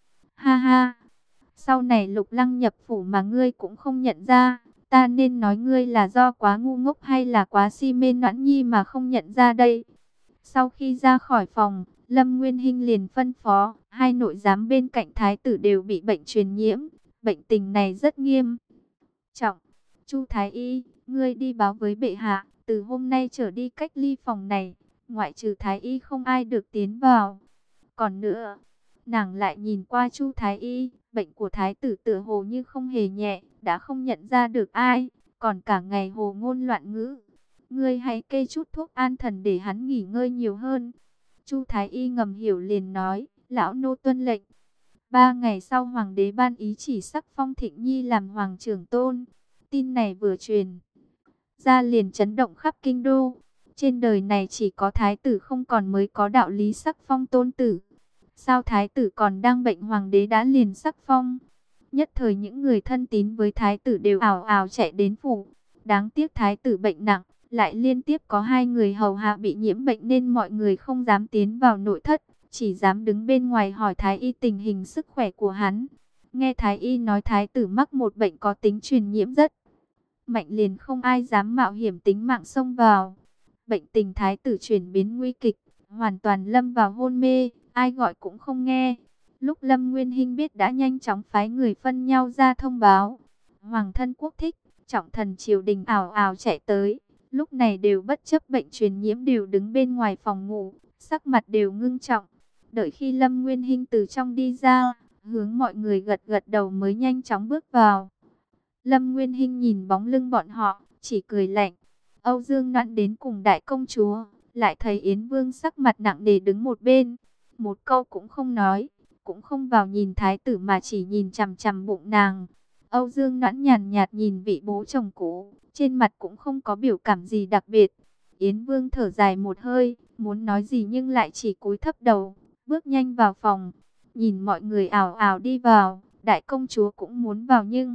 Ha ha. Sau này Lục Lăng nhập phủ mà ngươi cũng không nhận ra. Ta nên nói ngươi là do quá ngu ngốc hay là quá si mê Noãn Nhi mà không nhận ra đây. Sau khi ra khỏi phòng, Lâm Nguyên Hinh liền phân phó, hai nội giám bên cạnh thái tử đều bị bệnh truyền nhiễm. Bệnh tình này rất nghiêm trọng. Chu Thái Y, ngươi đi báo với bệ hạ, từ hôm nay trở đi cách ly phòng này, ngoại trừ Thái Y không ai được tiến vào. Còn nữa, nàng lại nhìn qua Chu Thái Y, Bệnh của thái tử tựa hồ như không hề nhẹ, đã không nhận ra được ai, còn cả ngày hồ ngôn loạn ngữ. Ngươi hãy kê chút thuốc an thần để hắn nghỉ ngơi nhiều hơn. Chu Thái Y ngầm hiểu liền nói, lão nô tuân lệnh. Ba ngày sau hoàng đế ban ý chỉ sắc phong Thịnh Nhi làm hoàng trưởng tôn. Tin này vừa truyền ra liền chấn động khắp kinh đô. Trên đời này chỉ có thái tử không còn mới có đạo lý sắc phong tôn tử. Sao thái tử còn đang bệnh hoàng đế đã liền sắc phong? Nhất thời những người thân tín với thái tử đều ào ào chạy đến phủ. Đáng tiếc thái tử bệnh nặng, lại liên tiếp có hai người hầu hạ bị nhiễm bệnh nên mọi người không dám tiến vào nội thất, chỉ dám đứng bên ngoài hỏi thái y tình hình sức khỏe của hắn. Nghe thái y nói thái tử mắc một bệnh có tính truyền nhiễm rất mạnh, liền không ai dám mạo hiểm tính mạng xông vào. Bệnh tình thái tử chuyển biến nguy kịch, hoàn toàn lâm vào hôn mê, ai gọi cũng không nghe. Lúc Lâm Nguyên Hinh biết đã nhanh chóng phái người phân nhau ra thông báo. Hoàng thân quốc thích, trọng thần triều đình ào ào chạy tới. Lúc này đều bất chấp bệnh truyền nhiễm đều đứng bên ngoài phòng ngủ, sắc mặt đều ngưng trọng. Đợi khi Lâm Nguyên Hinh từ trong đi ra, hướng mọi người gật gật đầu mới nhanh chóng bước vào. Lâm Nguyên Hinh nhìn bóng lưng bọn họ, chỉ cười lạnh. Âu Dương Noãn đến cùng đại công chúa, lại thấy Yến Vương sắc mặt nặng nề đứng một bên. Một câu cũng không nói, cũng không vào nhìn thái tử mà chỉ nhìn chằm chằm bụng nàng. Âu Dương Noãn nhàn nhạt nhìn vị bố chồng cũ, trên mặt cũng không có biểu cảm gì đặc biệt. Yến Vương thở dài một hơi, muốn nói gì nhưng lại chỉ cúi thấp đầu, bước nhanh vào phòng. Nhìn mọi người ào ào đi vào, đại công chúa cũng muốn vào nhưng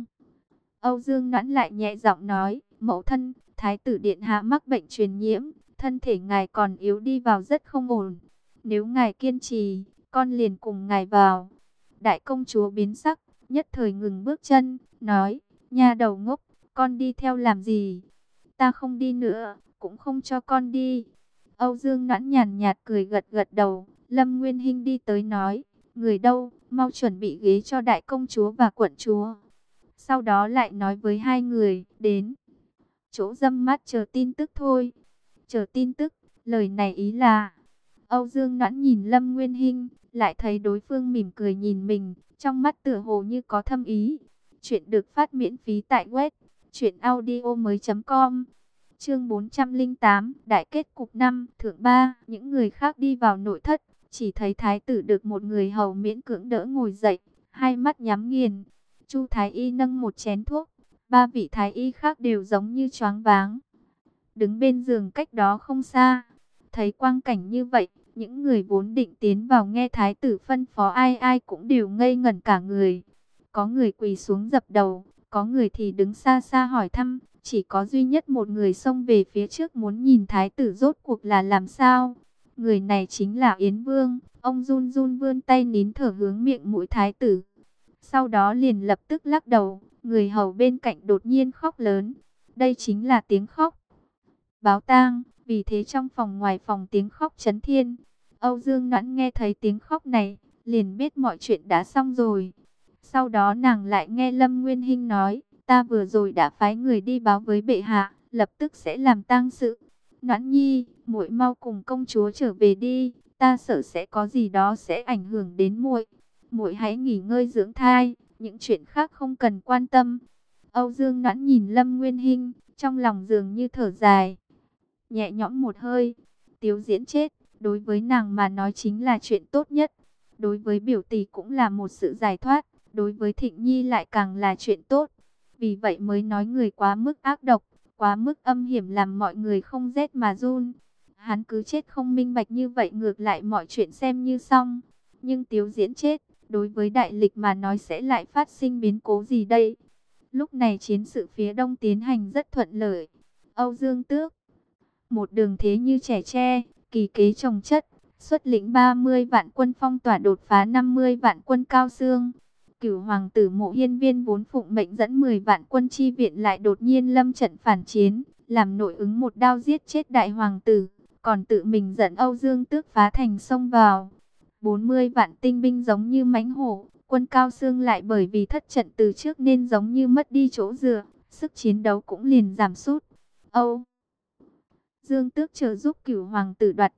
Âu Dương Noãn lại nhẹ giọng nói, mẫu thân, thái tử điện hạ mắc bệnh truyền nhiễm, thân thể ngài còn yếu đi vào rất không ổn. Nếu ngài kiên trì, con liền cùng ngài vào. Đại công chúa biến sắc, nhất thời ngừng bước chân, nói, nha đầu ngốc, con đi theo làm gì? Ta không đi nữa, cũng không cho con đi. Âu Dương Noãn nhàn nhạt cười gật gật đầu. Lâm Nguyên Hinh đi tới nói, người đâu, mau chuẩn bị ghế cho đại công chúa và quận chúa. Sau đó lại nói với hai người, đến chỗ dâm mát chờ tin tức thôi. Chờ tin tức, lời này ý là... Âu Dương Noãn nhìn Lâm Nguyên Hinh, lại thấy đối phương mỉm cười nhìn mình, trong mắt tựa hồ như có thâm ý. Chuyện được phát miễn phí tại web truyện audio mới chấm com. Chương bốn trăm lẻ tám, đại kết cục năm, thượng ba. Những người khác đi vào nội thất, chỉ thấy thái tử được một người hầu miễn cưỡng đỡ ngồi dậy, hai mắt nhắm nghiền. Chu thái y nâng một chén thuốc, ba vị thái y khác đều giống như choáng váng, đứng bên giường cách đó không xa. Thấy quang cảnh như vậy, những người vốn định tiến vào nghe thái tử phân phó ai ai cũng đều ngây ngẩn cả người. Có người quỳ xuống dập đầu, có người thì đứng xa xa hỏi thăm, chỉ có duy nhất một người xông về phía trước muốn nhìn thái tử rốt cuộc là làm sao. Người này chính là Yến Vương, ông run run vươn tay nín thở hướng miệng mũi thái tử. Sau đó liền lập tức lắc đầu, người hầu bên cạnh đột nhiên khóc lớn. Đây chính là tiếng khóc báo tang, vì thế trong phòng ngoài phòng tiếng khóc chấn thiên. Âu Dương Noãn nghe thấy tiếng khóc này, liền biết mọi chuyện đã xong rồi. Sau đó nàng lại nghe Lâm Nguyên Hinh nói, ta vừa rồi đã phái người đi báo với bệ hạ, lập tức sẽ làm tang sự. Noãn nhi, muội mau cùng công chúa trở về đi, ta sợ sẽ có gì đó sẽ ảnh hưởng đến muội. Muội hãy nghỉ ngơi dưỡng thai, những chuyện khác không cần quan tâm. Âu Dương Noãn nhìn Lâm Nguyên Hinh, trong lòng dường như thở dài, nhẹ nhõm một hơi. Tiếu Diễn chết, đối với nàng mà nói chính là chuyện tốt nhất. Đối với biểu tỷ cũng là một sự giải thoát, đối với Thịnh Nhi lại càng là chuyện tốt. Vì vậy mới nói người quá mức ác độc, quá mức âm hiểm làm mọi người không rét mà run. Hắn cứ chết không minh bạch như vậy ngược lại mọi chuyện xem như xong. Nhưng Tiếu Diễn chết, đối với đại lịch mà nói sẽ lại phát sinh biến cố gì đây? Lúc này chiến sự phía đông tiến hành rất thuận lợi. Âu Dương Tước một đường thế như trẻ tre, kỳ kế chồng chất, xuất lĩnh ba mươi vạn quân phong tỏa đột phá năm mươi vạn quân Cao Xương. Cửu hoàng tử Mộ Hiên Viên vốn phụng mệnh dẫn mười vạn quân chi viện lại đột nhiên lâm trận phản chiến, làm nội ứng một đao giết chết đại hoàng tử, còn tự mình dẫn Âu Dương Tước phá thành xông vào. bốn mươi vạn tinh binh giống như mãnh hổ, quân Cao Xương lại bởi vì thất trận từ trước nên giống như mất đi chỗ dựa, sức chiến đấu cũng liền giảm sút. Âu Dương Tước trợ giúp Cửu hoàng tử đoạt vị,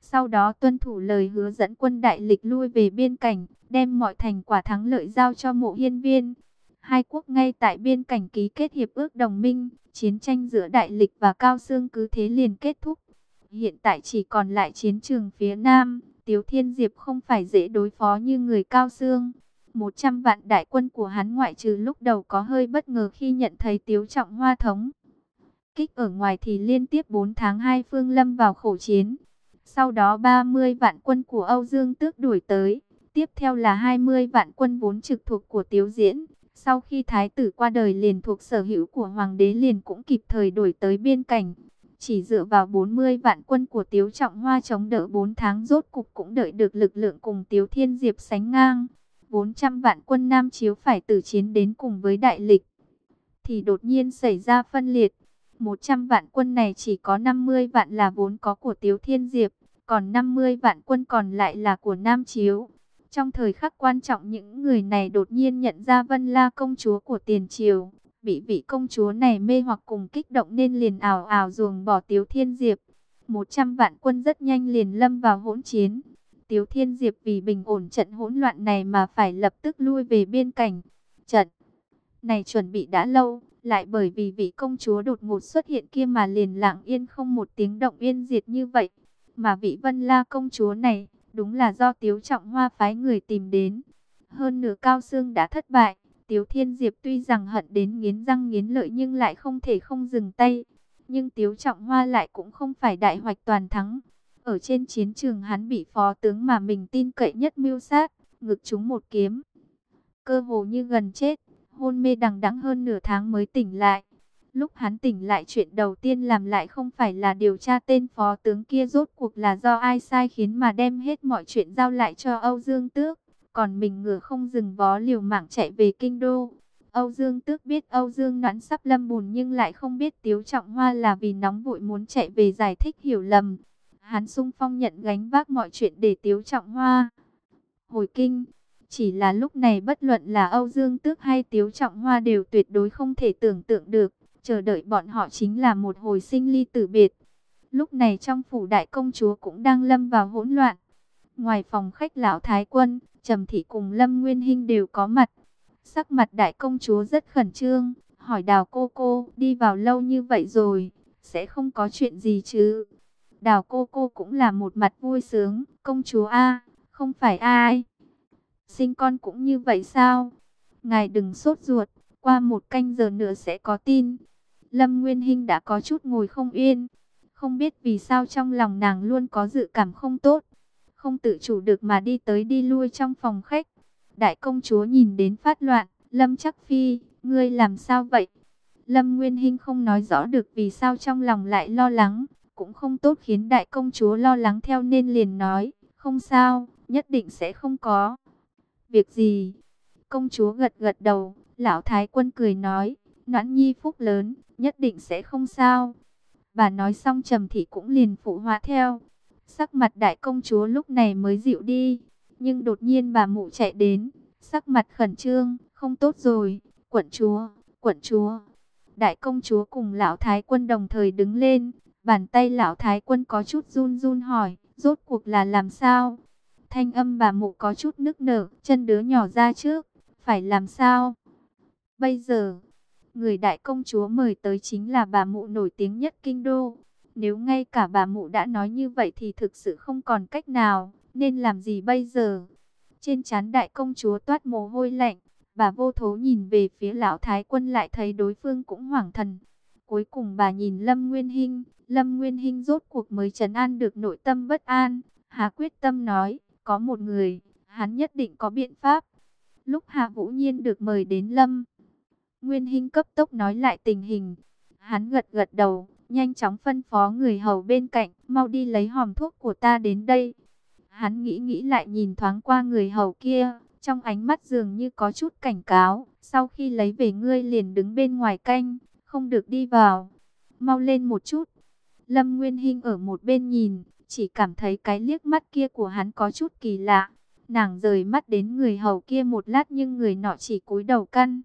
Sau đó tuân thủ lời hứa dẫn quân đại lịch lui về biên cảnh, đem mọi thành quả thắng lợi giao cho Mộ Hiên Viên. Hai quốc ngay tại biên cảnh ký kết hiệp ước đồng minh, chiến tranh giữa đại lịch và Cao Xương cứ thế liền kết thúc. Hiện tại chỉ còn lại chiến trường phía Nam, Tiếu Thiên Diệp không phải dễ đối phó như người Cao Xương. một trăm vạn đại quân của hắn ngoại trừ lúc đầu có hơi bất ngờ khi nhận thấy Tiếu Trọng Hoa thống kích ở ngoài thì liên tiếp bốn tháng hai phương lâm vào khổ chiến. Sau đó ba mươi vạn quân của Âu Dương Tước đuổi tới, tiếp theo là hai mươi vạn quân vốn trực thuộc của Tiếu Diễn. Sau khi thái tử qua đời liền thuộc sở hữu của hoàng đế liền cũng kịp thời đuổi tới biên cảnh. Chỉ dựa vào bốn mươi vạn quân của Tiếu Trọng Hoa chống đỡ bốn tháng rốt cục cũng đợi được lực lượng cùng Tiếu Thiên Diệp sánh ngang. bốn trăm vạn quân Nam Chiếu phải tử chiến đến cùng với đại lịch, thì đột nhiên xảy ra phân liệt. một trăm vạn quân này chỉ có năm mươi vạn là vốn có của Tiếu Thiên Diệp, còn năm mươi vạn quân còn lại là của Nam Chiếu. Trong thời khắc quan trọng những người này đột nhiên nhận ra Vân La công chúa của tiền triều, bị vị công chúa này mê hoặc cùng kích động nên liền ảo ảo ruồng bỏ Tiếu Thiên Diệp. một trăm vạn quân rất nhanh liền lâm vào hỗn chiến. Tiếu Thiên Diệp vì bình ổn trận hỗn loạn này mà phải lập tức lui về biên cảnh. Trận này chuẩn bị đã lâu, lại bởi vì vị công chúa đột ngột xuất hiện kia mà liền lặng yên không một tiếng động yên diệt như vậy. Mà vị Vân La công chúa này, đúng là do Tiếu Trọng Hoa phái người tìm đến. Hơn nửa Cao Xương đã thất bại, Tiếu Thiên Diệp tuy rằng hận đến nghiến răng nghiến lợi nhưng lại không thể không dừng tay. Nhưng Tiếu Trọng Hoa lại cũng không phải đại hoạch toàn thắng. Ở trên chiến trường hắn bị phó tướng mà mình tin cậy nhất mưu sát, ngực trúng một kiếm. Cơ hồ như gần chết, hôn mê đằng đẵng hơn nửa tháng mới tỉnh lại. Lúc hắn tỉnh lại chuyện đầu tiên làm lại không phải là điều tra tên phó tướng kia rốt cuộc là do ai sai khiến mà đem hết mọi chuyện giao lại cho Âu Dương Tước. Còn mình ngựa không dừng vó liều mạng chạy về kinh đô. Âu Dương Tước biết Âu Dương Noãn sắp lâm bùn nhưng lại không biết Tiếu Trọng Hoa là vì nóng vội muốn chạy về giải thích hiểu lầm. Hắn xung phong nhận gánh vác mọi chuyện để Tiếu Trọng Hoa hồi kinh. Chỉ là lúc này bất luận là Âu Dương Tước hay Tiếu Trọng Hoa đều tuyệt đối không thể tưởng tượng được. Chờ đợi bọn họ chính là một hồi sinh ly tử biệt. Lúc này trong phủ đại công chúa cũng đang lâm vào hỗn loạn. Ngoài phòng khách lão thái quân, Trầm Thị cùng Lâm Nguyên Hinh đều có mặt. Sắc mặt đại công chúa rất khẩn trương, hỏi Đào cô cô đi vào lâu như vậy rồi, sẽ không có chuyện gì chứ? Đào cô cô cũng là một mặt vui sướng, công chúa a, không phải ai sinh con cũng như vậy sao? Ngài đừng sốt ruột, qua một canh giờ nữa sẽ có tin. Lâm Nguyên Hinh đã có chút ngồi không yên, không biết vì sao trong lòng nàng luôn có dự cảm không tốt, không tự chủ được mà đi tới đi lui trong phòng khách. Đại công chúa nhìn đến phát loạn, Lâm Chắc Phi, ngươi làm sao vậy? Lâm Nguyên Hinh không nói rõ được vì sao trong lòng lại lo lắng, cũng không tốt khiến đại công chúa lo lắng theo nên liền nói, không sao, nhất định sẽ không có việc gì. Công chúa gật gật đầu, lão thái quân cười nói, Noãn nhi phúc lớn, nhất định sẽ không sao. Bà nói xong Trầm Thị cũng liền phụ họa theo. Sắc mặt đại công chúa lúc này mới dịu đi, nhưng đột nhiên bà mụ chạy đến, sắc mặt khẩn trương, không tốt rồi, quận chúa, quận chúa. Đại công chúa cùng lão thái quân đồng thời đứng lên, bàn tay lão thái quân có chút run run hỏi, rốt cuộc là làm sao? Thanh âm bà mụ có chút nức nở, chân đứa nhỏ ra trước, phải làm sao? Bây giờ, người đại công chúa mời tới chính là bà mụ nổi tiếng nhất kinh đô. Nếu ngay cả bà mụ đã nói như vậy thì thực sự không còn cách nào, nên làm gì bây giờ? Trên trán đại công chúa toát mồ hôi lạnh, bà vô thố nhìn về phía lão thái quân lại thấy đối phương cũng hoảng thần. Cuối cùng bà nhìn Lâm Nguyên Hinh, Lâm Nguyên Hinh rốt cuộc mới trấn an được nội tâm bất an. Hà quyết tâm nói, có một người, hắn nhất định có biện pháp. Lúc Hà Vũ Nhiên được mời đến Lâm Nguyên Hinh cấp tốc nói lại tình hình. Hắn gật gật đầu, nhanh chóng phân phó người hầu bên cạnh, mau đi lấy hòm thuốc của ta đến đây. Hắn nghĩ nghĩ lại nhìn thoáng qua người hầu kia, trong ánh mắt dường như có chút cảnh cáo. Sau khi lấy về ngươi liền đứng bên ngoài canh, không được đi vào. Mau lên một chút. Lâm Nguyên Hinh ở một bên nhìn, chỉ cảm thấy cái liếc mắt kia của hắn có chút kỳ lạ. Nàng rời mắt đến người hầu kia một lát nhưng người nọ chỉ cúi đầu căn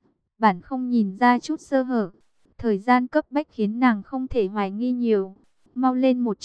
bản không nhìn ra chút sơ hở. Thời gian cấp bách khiến nàng không thể hoài nghi nhiều. Mau lên một chút,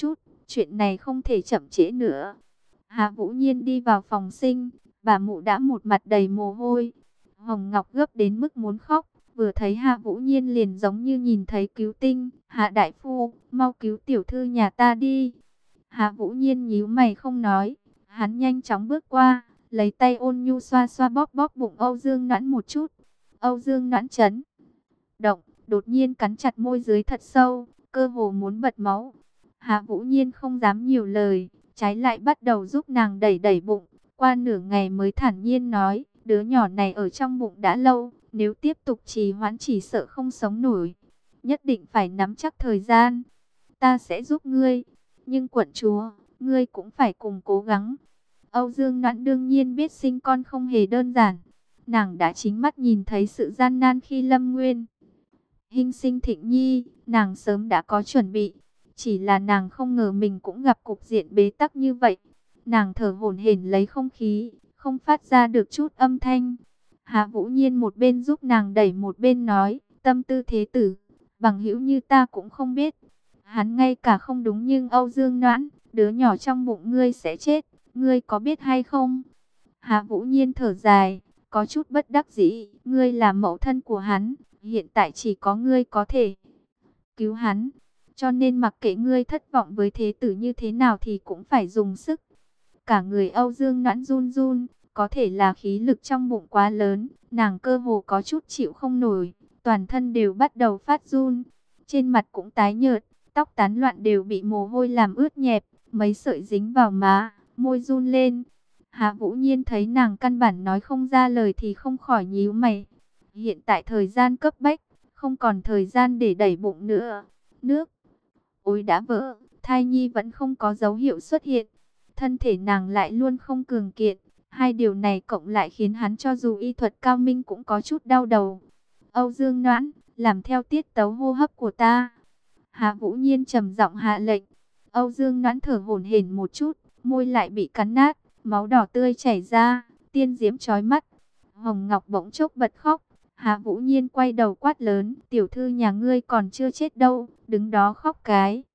chuyện này không thể chậm trễ nữa. Hạ Vũ Nhiên đi vào phòng sinh, bà mụ đã một mặt đầy mồ hôi. Hồng Ngọc gấp đến mức muốn khóc, vừa thấy Hạ Vũ Nhiên liền giống như nhìn thấy cứu tinh. Hạ đại phu, mau cứu tiểu thư nhà ta đi. Hạ Vũ Nhiên nhíu mày không nói, hắn nhanh chóng bước qua, lấy tay ôn nhu xoa xoa bóp bóp bụng Âu Dương Noãn một chút. Âu Dương Noãn chấn động, đột nhiên cắn chặt môi dưới thật sâu, cơ hồ muốn bật máu. Hạ Vũ Nhiên không dám nhiều lời, trái lại bắt đầu giúp nàng đẩy đẩy bụng. Qua nửa ngày mới thản nhiên nói, đứa nhỏ này ở trong bụng đã lâu, nếu tiếp tục trì hoãn chỉ sợ không sống nổi. Nhất định phải nắm chắc thời gian. Ta sẽ giúp ngươi, nhưng quận chúa, ngươi cũng phải cùng cố gắng. Âu Dương Noãn đương nhiên biết sinh con không hề đơn giản. Nàng đã chính mắt nhìn thấy sự gian nan khi Lâm Nguyên Hinh sinh Thịnh Nhi, nàng sớm đã có chuẩn bị. Chỉ là nàng không ngờ mình cũng gặp cục diện bế tắc như vậy. Nàng thở hổn hển lấy không khí, không phát ra được chút âm thanh. Hạ Vũ Nhiên một bên giúp nàng đẩy một bên nói, tâm tư thế tử, bằng hữu như ta cũng không biết. Hắn ngay cả không đúng, nhưng Âu Dương Noãn, đứa nhỏ trong bụng ngươi sẽ chết, ngươi có biết hay không? Hạ Vũ Nhiên thở dài, có chút bất đắc dĩ, ngươi là mẫu thân của hắn, hiện tại chỉ có ngươi có thể cứu hắn. Cho nên mặc kệ ngươi thất vọng với thế tử như thế nào thì cũng phải dùng sức. Cả người Âu Dương Noãn run run, có thể là khí lực trong bụng quá lớn, nàng cơ hồ có chút chịu không nổi, toàn thân đều bắt đầu phát run, trên mặt cũng tái nhợt, tóc tán loạn đều bị mồ hôi làm ướt nhẹp, mấy sợi dính vào má, môi run lên. Hạ Vũ Nhiên thấy nàng căn bản nói không ra lời thì không khỏi nhíu mày. Hiện tại thời gian cấp bách, không còn thời gian để đẩy bụng nữa. Nước ối đã vỡ, thai nhi vẫn không có dấu hiệu xuất hiện. Thân thể nàng lại luôn không cường kiện. Hai điều này cộng lại khiến hắn cho dù y thuật cao minh cũng có chút đau đầu. Âu Dương Noãn, làm theo tiết tấu hô hấp của ta. Hạ Vũ Nhiên trầm giọng hạ lệnh. Âu Dương Noãn thở hổn hển một chút, môi lại bị cắn nát, máu đỏ tươi chảy ra, tiên diễm chói mắt. Hồng Ngọc bỗng chốc bật khóc. Hạ Vũ Nhiên quay đầu quát lớn, tiểu thư nhà ngươi còn chưa chết đâu, đứng đó khóc cái